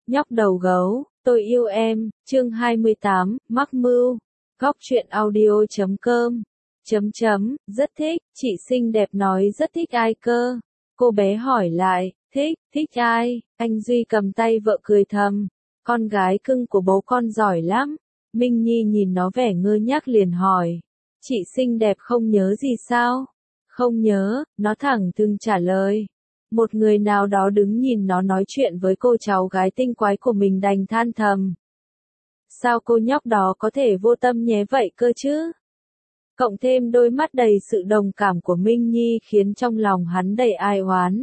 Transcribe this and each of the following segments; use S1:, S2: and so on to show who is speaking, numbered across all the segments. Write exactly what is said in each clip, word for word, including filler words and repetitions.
S1: Nhóc đầu gấu, tôi yêu em, chương hai mươi tám, mắc mưu. Góc truyện audio chấm com. Chấm chấm, rất thích, chị xinh đẹp nói rất thích ai cơ? Cô bé hỏi lại, thích, thích ai? Anh Duy cầm tay vợ cười thầm. Con gái cưng của bố con giỏi lắm. Minh Nhi nhìn nó vẻ ngơ ngác liền hỏi. Chị xinh đẹp không nhớ gì sao? Không nhớ, nó thẳng thừng trả lời. Một người nào đó đứng nhìn nó nói chuyện với cô cháu gái tinh quái của mình đành than thầm. Sao cô nhóc đó có thể vô tâm nhé vậy cơ chứ? Cộng thêm đôi mắt đầy sự đồng cảm của Minh Nhi khiến trong lòng hắn đầy ai oán.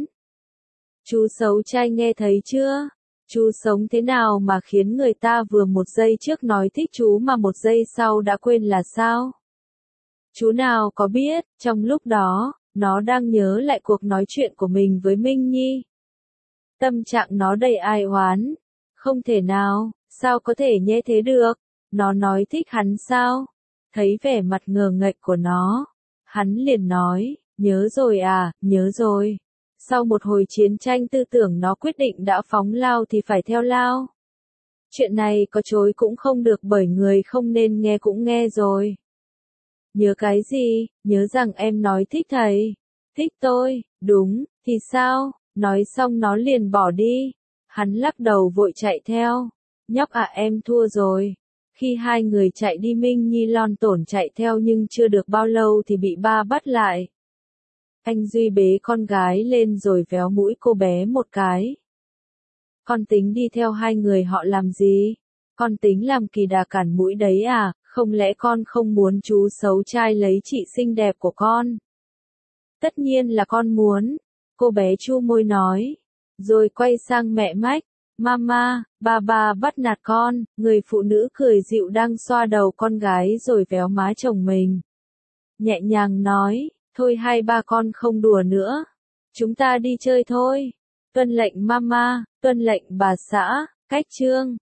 S1: Chú xấu trai nghe thấy chưa? Chú sống thế nào mà khiến người ta vừa một giây trước nói thích chú mà một giây sau đã quên là sao? Chú nào có biết, trong lúc đó, nó đang nhớ lại cuộc nói chuyện của mình với Minh Nhi. Tâm trạng nó đầy ai oán. Không thể nào, sao có thể như thế được? Nó nói thích hắn sao? Thấy vẻ mặt ngờ nghệch của nó, hắn liền nói, nhớ rồi à, nhớ rồi. Sau một hồi chiến tranh tư tưởng nó quyết định đã phóng lao thì phải theo lao. Chuyện này có chối cũng không được bởi người không nên nghe cũng nghe rồi. Nhớ cái gì? Nhớ rằng em nói thích thầy. Thích tôi, đúng, thì sao? Nói xong nó liền bỏ đi. Hắn lắc đầu vội chạy theo. Nhóc à em thua rồi. Khi hai người chạy đi Minh Nhi lon tổn chạy theo nhưng chưa được bao lâu thì bị ba bắt lại. Anh Duy bế con gái lên rồi véo mũi cô bé một cái. Con tính đi theo hai người họ làm gì? Con tính làm kỳ đà cản mũi đấy à? Không lẽ con không muốn chú xấu trai lấy chị xinh đẹp của con? Tất nhiên là con muốn. Cô bé chu môi nói. Rồi quay sang mẹ Mách. Mama, ba ba bắt nạt con. Người phụ nữ cười dịu đang xoa đầu con gái rồi véo má chồng mình. Nhẹ nhàng nói. Thôi hai ba con không đùa nữa. Chúng ta đi chơi thôi. Tuân lệnh mama, tuân lệnh bà xã. Cách chương.